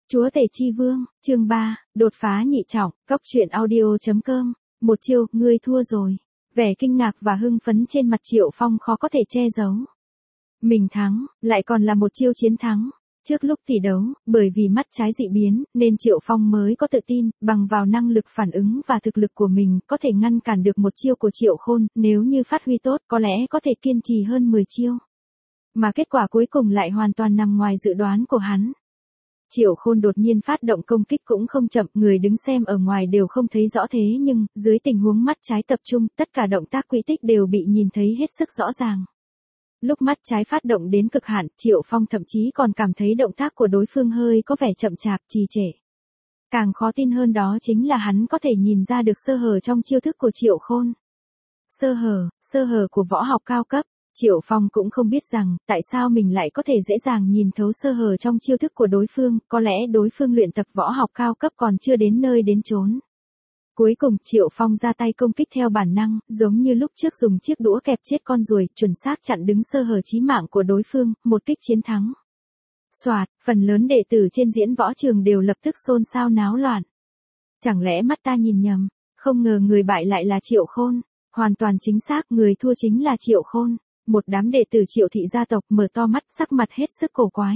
Chúa Tể Chi Vương, chương 3, đột phá nhị trọng, Cóc truyện audio.com, một chiêu, ngươi thua rồi. Vẻ kinh ngạc và hưng phấn trên mặt Triệu Phong khó có thể che giấu. Mình thắng, lại còn là một chiêu chiến thắng. Trước lúc thi đấu, bởi vì mắt trái dị biến, nên Triệu Phong mới có tự tin, bằng vào năng lực phản ứng và thực lực của mình, có thể ngăn cản được một chiêu của Triệu Khôn, nếu như phát huy tốt, có lẽ có thể kiên trì hơn 10 chiêu. Mà kết quả cuối cùng lại hoàn toàn nằm ngoài dự đoán của hắn. Triệu Khôn đột nhiên phát động công kích cũng không chậm, người đứng xem ở ngoài đều không thấy rõ thế nhưng, dưới tình huống mắt trái tập trung, tất cả động tác quỹ tích đều bị nhìn thấy hết sức rõ ràng. Lúc mắt trái phát động đến cực hạn, Triệu Phong thậm chí còn cảm thấy động tác của đối phương hơi có vẻ chậm chạp, trì trệ. Càng khó tin hơn đó chính là hắn có thể nhìn ra được sơ hở trong chiêu thức của Triệu Khôn. Sơ hở của võ học cao cấp. Triệu Phong cũng không biết rằng, tại sao mình lại có thể dễ dàng nhìn thấu sơ hở trong chiêu thức của đối phương, có lẽ đối phương luyện tập võ học cao cấp còn chưa đến nơi đến chốn. Cuối cùng, Triệu Phong ra tay công kích theo bản năng, giống như lúc trước dùng chiếc đũa kẹp chết con ruồi, chuẩn xác chặn đứng sơ hở chí mạng của đối phương, một kích chiến thắng. Soạt, phần lớn đệ tử trên diễn võ trường đều lập tức xôn xao náo loạn. Chẳng lẽ mắt ta nhìn nhầm, không ngờ người bại lại là Triệu Khôn, hoàn toàn chính xác, người thua chính là Triệu Khôn. Một đám đệ tử Triệu thị gia tộc mở to mắt, sắc mặt hết sức cổ quái.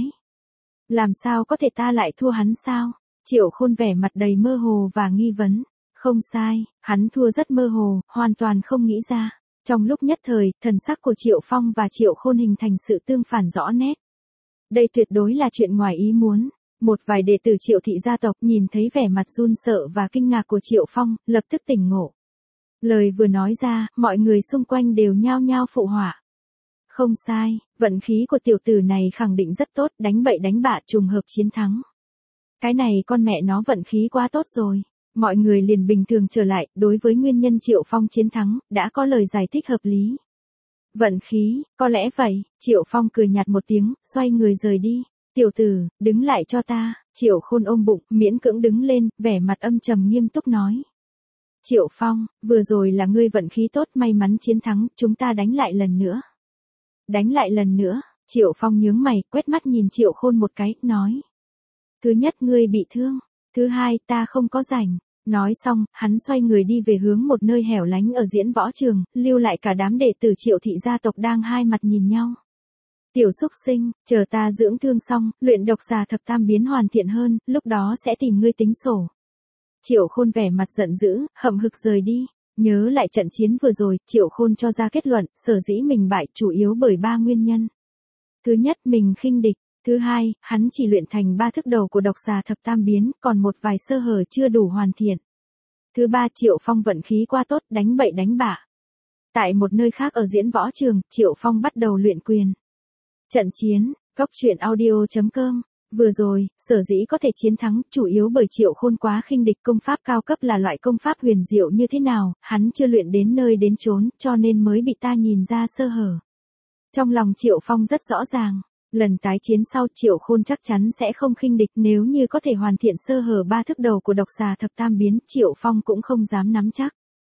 Làm sao có thể, ta lại thua hắn sao? Triệu Khôn vẻ mặt đầy mơ hồ và nghi vấn. Không sai, hắn thua rất mơ hồ, hoàn toàn không nghĩ ra. Trong lúc nhất thời, thần sắc của Triệu Phong và Triệu Khôn hình thành sự tương phản rõ nét. Đây tuyệt đối là chuyện ngoài ý muốn. Một vài đệ tử Triệu thị gia tộc nhìn thấy vẻ mặt run sợ và kinh ngạc của Triệu Phong, lập tức tỉnh ngộ. Lời vừa nói ra, mọi người xung quanh đều nhao nhao phụ họa. Không sai, vận khí của tiểu tử này khẳng định rất tốt, đánh bậy đánh bạ trùng hợp chiến thắng. Cái này con mẹ nó vận khí quá tốt rồi. Mọi người liền bình thường trở lại, đối với nguyên nhân Triệu Phong chiến thắng, đã có lời giải thích hợp lý. Vận khí, có lẽ vậy, Triệu Phong cười nhạt một tiếng, xoay người rời đi. Tiểu tử, đứng lại cho ta. Triệu Khôn ôm bụng, miễn cưỡng đứng lên, vẻ mặt âm trầm nghiêm túc nói. Triệu Phong, vừa rồi là ngươi vận khí tốt, may mắn chiến thắng, chúng ta đánh lại lần nữa. Đánh lại lần nữa, Triệu Phong nhướng mày, quét mắt nhìn Triệu Khôn một cái, nói. Thứ nhất, ngươi bị thương. Thứ hai, ta không có rảnh. Nói xong, hắn xoay người đi về hướng một nơi hẻo lánh ở diễn võ trường, lưu lại cả đám đệ tử Triệu thị gia tộc đang hai mặt nhìn nhau. Tiểu xúc sinh, chờ ta dưỡng thương xong, luyện độc xà thập tam biến hoàn thiện hơn, lúc đó sẽ tìm ngươi tính sổ. Triệu Khôn vẻ mặt giận dữ, hậm hực rời đi. Nhớ lại trận chiến vừa rồi, Triệu Khôn cho ra kết luận, sở dĩ mình bại chủ yếu bởi 3 nguyên nhân. Thứ nhất, mình khinh địch. Thứ hai, hắn chỉ luyện thành 3 thức đầu của độc xà thập tam biến, còn một vài sơ hở chưa đủ hoàn thiện. Thứ ba, Triệu Phong vận khí quá tốt, đánh bậy đánh bạ. Tại một nơi khác ở diễn võ trường, Triệu Phong bắt đầu luyện quyền. Trận chiến, Cóc truyện audio.com. Vừa rồi, sở dĩ có thể chiến thắng, chủ yếu bởi Triệu Khôn quá khinh địch, công pháp cao cấp là loại công pháp huyền diệu như thế nào, hắn chưa luyện đến nơi đến chốn, cho nên mới bị ta nhìn ra sơ hở. Trong lòng Triệu Phong rất rõ ràng, lần tái chiến sau Triệu Khôn chắc chắn sẽ không khinh địch, nếu như có thể hoàn thiện sơ hở 3 thức đầu của độc xà thập tam biến, Triệu Phong cũng không dám nắm chắc.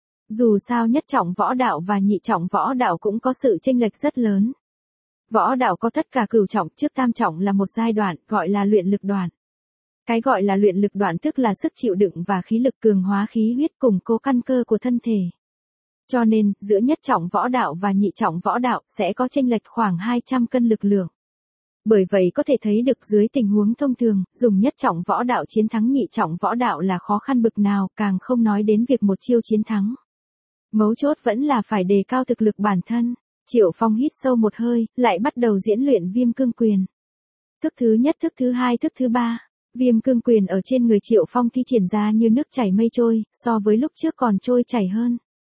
Dù sao nhất trọng võ đạo và nhị trọng võ đạo cũng có sự chênh lệch rất lớn. Võ đạo có tất cả cửu trọng, trước tam trọng là một giai đoạn, gọi là luyện lực đoạn. Cái gọi là luyện lực đoạn tức là sức chịu đựng và khí lực, cường hóa khí huyết, củng cố căn cơ của thân thể. Cho nên, giữa nhất trọng võ đạo và nhị trọng võ đạo sẽ có chênh lệch khoảng 200 cân lực lượng. Bởi vậy có thể thấy được dưới tình huống thông thường, dùng nhất trọng võ đạo chiến thắng nhị trọng võ đạo là khó khăn bực nào, càng không nói đến việc một chiêu chiến thắng. Mấu chốt vẫn là phải đề cao thực lực bản thân. Triệu Phong hít sâu một hơi, lại bắt đầu diễn luyện viêm cương quyền. Thức thứ nhất, thức thứ hai, thức thứ ba. Viêm cương quyền ở trên người Triệu Phong thi triển ra như nước chảy mây trôi, so với lúc trước còn trôi chảy hơn.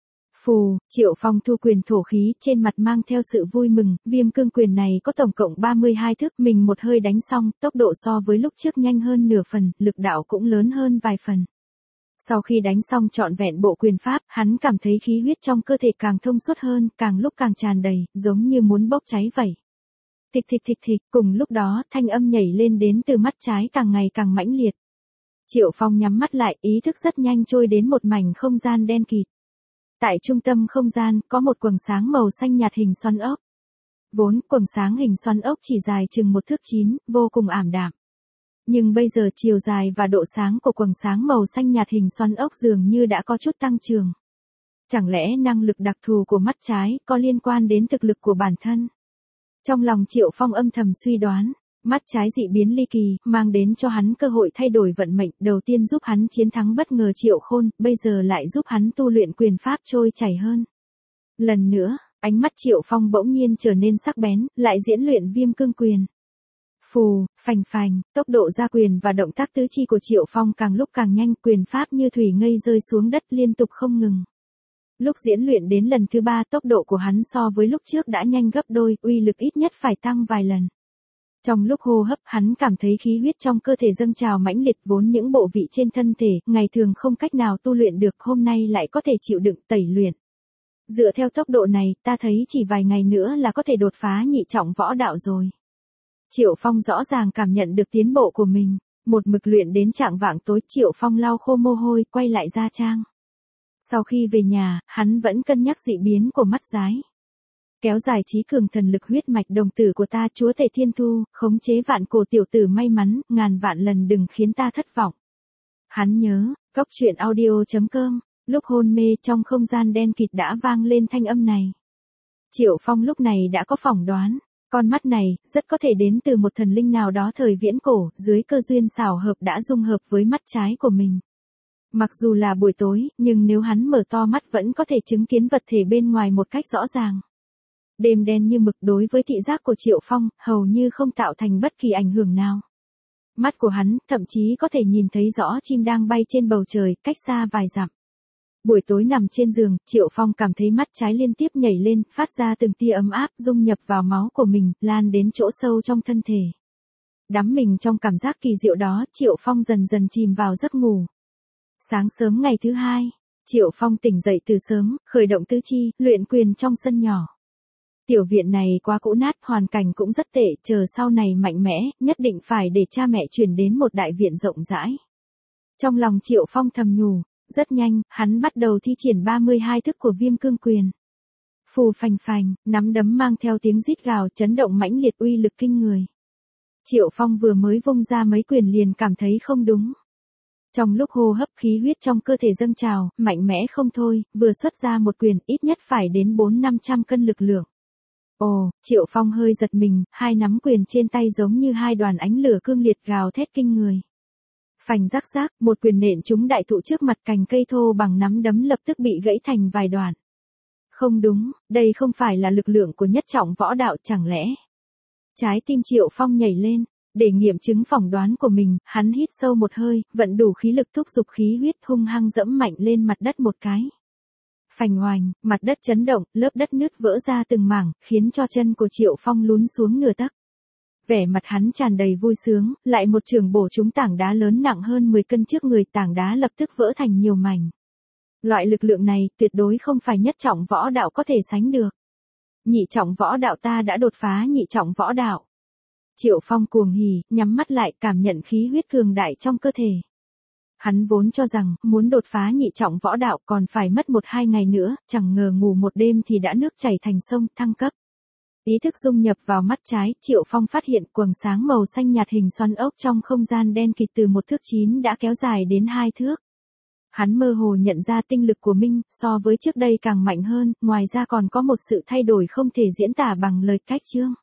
Phù, Triệu Phong thu quyền thổ khí, trên mặt mang theo sự vui mừng, viêm cương quyền này có tổng cộng 32 thức, mình một hơi đánh xong, tốc độ so với lúc trước nhanh hơn nửa phần, lực đạo cũng lớn hơn vài phần. Sau khi đánh xong trọn vẹn bộ quyền pháp, hắn cảm thấy khí huyết trong cơ thể càng thông suốt hơn, càng lúc càng tràn đầy, giống như muốn bốc cháy vậy. Thịch thịch thịch thịch, cùng lúc đó, thanh âm nhảy lên đến từ mắt trái càng ngày càng mãnh liệt. Triệu Phong nhắm mắt lại, ý thức rất nhanh trôi đến một mảnh không gian đen kịt. Tại trung tâm không gian, có một quầng sáng màu xanh nhạt hình xoắn ốc. Vốn, quầng sáng hình xoắn ốc chỉ dài chừng 1 thước 9, vô cùng ảm đạm. Nhưng bây giờ chiều dài và độ sáng của quầng sáng màu xanh nhạt hình xoắn ốc dường như đã có chút tăng trưởng. Chẳng lẽ năng lực đặc thù của mắt trái có liên quan đến thực lực của bản thân? Trong lòng Triệu Phong âm thầm suy đoán, mắt trái dị biến ly kỳ, mang đến cho hắn cơ hội thay đổi vận mệnh, đầu tiên giúp hắn chiến thắng bất ngờ Triệu Khôn, bây giờ lại giúp hắn tu luyện quyền pháp trôi chảy hơn. Lần nữa, ánh mắt Triệu Phong bỗng nhiên trở nên sắc bén, lại diễn luyện Viêm Cương Quyền. Phù, phành phành, tốc độ ra quyền và động tác tứ chi của Triệu Phong càng lúc càng nhanh, quyền pháp như thủy ngây rơi xuống đất liên tục không ngừng. Lúc diễn luyện đến lần thứ 3, tốc độ của hắn so với lúc trước đã nhanh gấp đôi, uy lực ít nhất phải tăng vài lần. Trong lúc hô hấp, hắn cảm thấy khí huyết trong cơ thể dâng trào mãnh liệt, vốn những bộ vị trên thân thể, ngày thường không cách nào tu luyện được, hôm nay lại có thể chịu đựng tẩy luyện. Dựa theo tốc độ này, ta thấy chỉ vài ngày nữa là có thể đột phá nhị trọng võ đạo rồi. Triệu Phong rõ ràng cảm nhận được tiến bộ của mình, một mực luyện đến chạng vạng tối, Triệu Phong lau khô mồ hôi, quay lại gia trang. Sau khi về nhà, hắn vẫn cân nhắc dị biến của mắt trái. Kéo dài trí cường thần lực huyết mạch đồng tử của ta, chúa tể thiên thu, khống chế vạn cổ tiểu tử may mắn, ngàn vạn lần đừng khiến ta thất vọng. Hắn nhớ, Cốc Truyện Audio.com, lúc hôn mê trong không gian đen kịt đã vang lên thanh âm này. Triệu Phong lúc này đã có phỏng đoán, con mắt này, rất có thể đến từ một thần linh nào đó thời viễn cổ, dưới cơ duyên xảo hợp đã dung hợp với mắt trái của mình. Mặc dù là buổi tối, nhưng nếu hắn mở to mắt vẫn có thể chứng kiến vật thể bên ngoài một cách rõ ràng. Đêm đen như mực đối với thị giác của Triệu Phong, hầu như không tạo thành bất kỳ ảnh hưởng nào. Mắt của hắn, thậm chí có thể nhìn thấy rõ chim đang bay trên bầu trời, cách xa vài dặm. Buổi tối nằm trên giường, Triệu Phong cảm thấy mắt trái liên tiếp nhảy lên, phát ra từng tia ấm áp, dung nhập vào máu của mình, lan đến chỗ sâu trong thân thể. Đắm mình trong cảm giác kỳ diệu đó, Triệu Phong dần dần chìm vào giấc ngủ. Sáng sớm ngày thứ 2, Triệu Phong tỉnh dậy từ sớm, khởi động tứ chi, luyện quyền trong sân nhỏ. Tiểu viện này quá cũ nát, hoàn cảnh cũng rất tệ, chờ sau này mạnh mẽ, nhất định phải để cha mẹ chuyển đến một đại viện rộng rãi. Trong lòng Triệu Phong thầm nhủ, rất nhanh, hắn bắt đầu thi triển 32 thức của Viêm Cương Quyền. Phù phành phành, nắm đấm mang theo tiếng rít gào, chấn động mãnh liệt, uy lực kinh người. Triệu Phong vừa mới vung ra mấy quyền liền cảm thấy không đúng. Trong lúc hô hấp, khí huyết trong cơ thể dâng trào, mạnh mẽ không thôi, vừa xuất ra một quyền, ít nhất phải đến 400-500 cân lực lượng. Ồ, Triệu Phong hơi giật mình, hai nắm quyền trên tay giống như hai đoàn ánh lửa cương liệt gào thét kinh người. Phành rắc rác, một quyền nện trúng đại thụ trước mặt, cành cây thô bằng nắm đấm lập tức bị gãy thành vài đoạn. Không đúng, đây không phải là lực lượng của nhất trọng võ đạo, chẳng lẽ? Trái tim Triệu Phong nhảy lên, để nghiệm chứng phỏng đoán của mình, hắn hít sâu một hơi, vận đủ khí lực thúc giục khí huyết, hung hăng dẫm mạnh lên mặt đất một cái. Phành oành, mặt đất chấn động, lớp đất nứt vỡ ra từng mảng, khiến cho chân của Triệu Phong lún xuống nửa tấc. Vẻ mặt hắn tràn đầy vui sướng, lại một chưởng bổ trúng tảng đá lớn nặng hơn 10 cân trước người, tảng đá lập tức vỡ thành nhiều mảnh. Loại lực lượng này tuyệt đối không phải nhất trọng võ đạo có thể sánh được. Nhị trọng võ đạo, ta đã đột phá nhị trọng võ đạo. Triệu Phong cuồng hỉ, nhắm mắt lại, cảm nhận khí huyết cường đại trong cơ thể. Hắn vốn cho rằng, muốn đột phá nhị trọng võ đạo còn phải mất 1-2 ngày nữa, chẳng ngờ ngủ một đêm thì đã nước chảy thành sông, thăng cấp. Ý thức dung nhập vào mắt trái, Triệu Phong phát hiện quầng sáng màu xanh nhạt hình xoắn ốc trong không gian đen kịt từ 1 thước 9 đã kéo dài đến 2 thước. Hắn mơ hồ nhận ra tinh lực của mình, so với trước đây càng mạnh hơn, ngoài ra còn có một sự thay đổi không thể diễn tả bằng lời cách chương.